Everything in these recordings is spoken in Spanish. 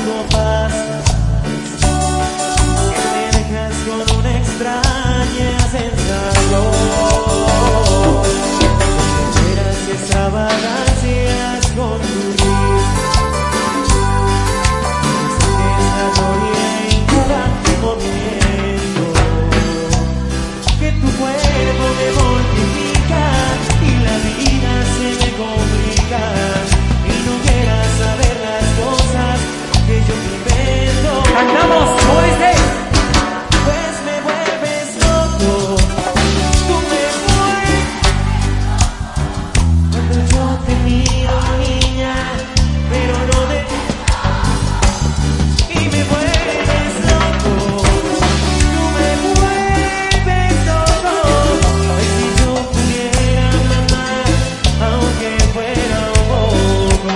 cuando pasas, que me dejas con una extraña sensación. Esperas y extravagancias con tu risa, esa gloria incubante movimiento, que tu cuerpo me mortifica y la vida se me complica, y no quieras saber las cosas que yo te invento. ¡Cantamos! ¿Cómo dice? Pues me vuelves loco, tú me vuelves cuando yo te miro, niña, pero no de... Y me vuelves loco, tú me vuelves loco. Ay, si yo pudiera, mamá, aunque fuera un poco.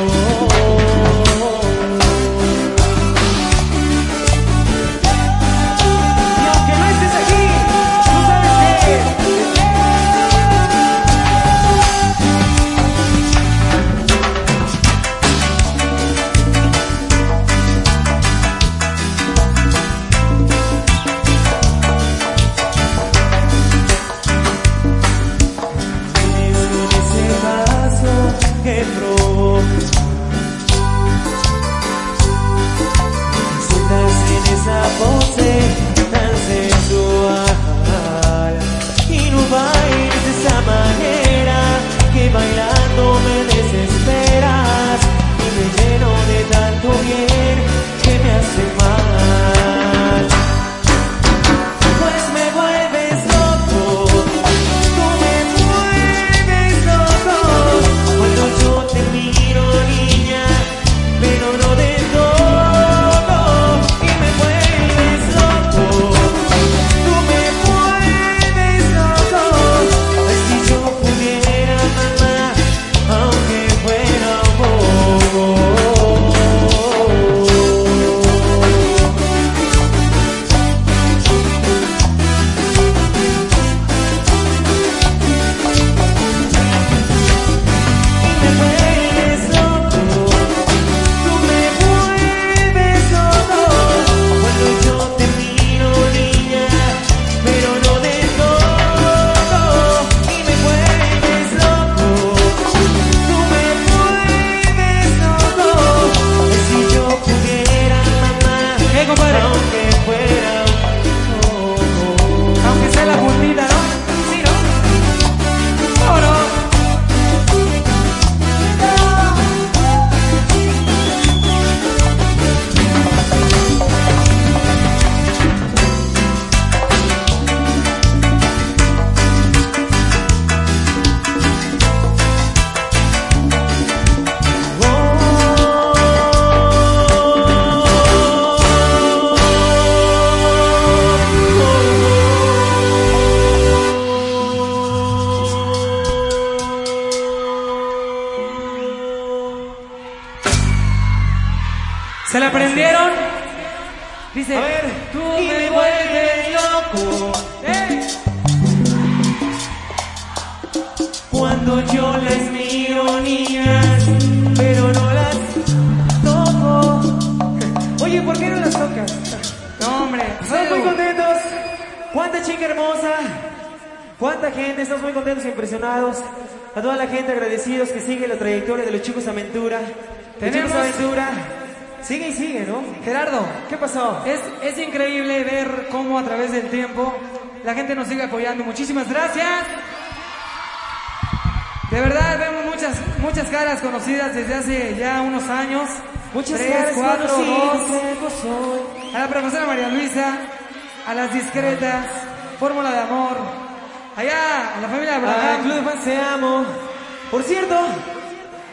Y aunque no estés aquí, tú sabes que... Es con ese paso que provocas, sientas en esa pose tan sensual y no bailes de esa manera, que bailando me desesperas y me lleno de tanto bien que me hace mal. Pues me vuelves loco, tú me vuelves loco cuando yo te miro, niña, pero no de todo. Y me vuelves loco, tú me vuelves loco. Ay, si yo pudiera, mamá, aunque fuera un poco. Me vuelves loco, tú me vuelves loco cuando yo te miro, niña, pero no de todo. Y me vuelves loco, tú me vuelves loco. Ay, si yo pudiera, mamá, compadre? aunque fuera un poco. Aunque sea la puntita, ¿no? Sí, ¿no? ¡Vámonos! ¿Se la aprendieron? Dice, A ver, tú y me me vuelves vuelves loco ¡Eh! cuando yo las miro, niñas, pero no las toco. Oye, ¿por qué no las tocas? No, hombre. Estamos muy contentos. Cuánta chica hermosa, cuánta gente, estamos muy contentos e impresionados. A toda la gente agradecidos que sigue la trayectoria de los chicos Aventura. Los Tenemos- chicos Aventura. Sigue y sigue, ¿no? Gerardo, ¿Qué pasó? es increíble ver cómo a través del tiempo la gente nos sigue apoyando. Muchísimas gracias. De verdad, vemos muchas caras conocidas desde hace ya unos años. Muchas 3, gracias, 4, 2. soy. A la profesora María Luisa, a las discretas, Fórmula de Amor, allá a la familia Ah, Abraham. Club de Fans, te amo. Por cierto,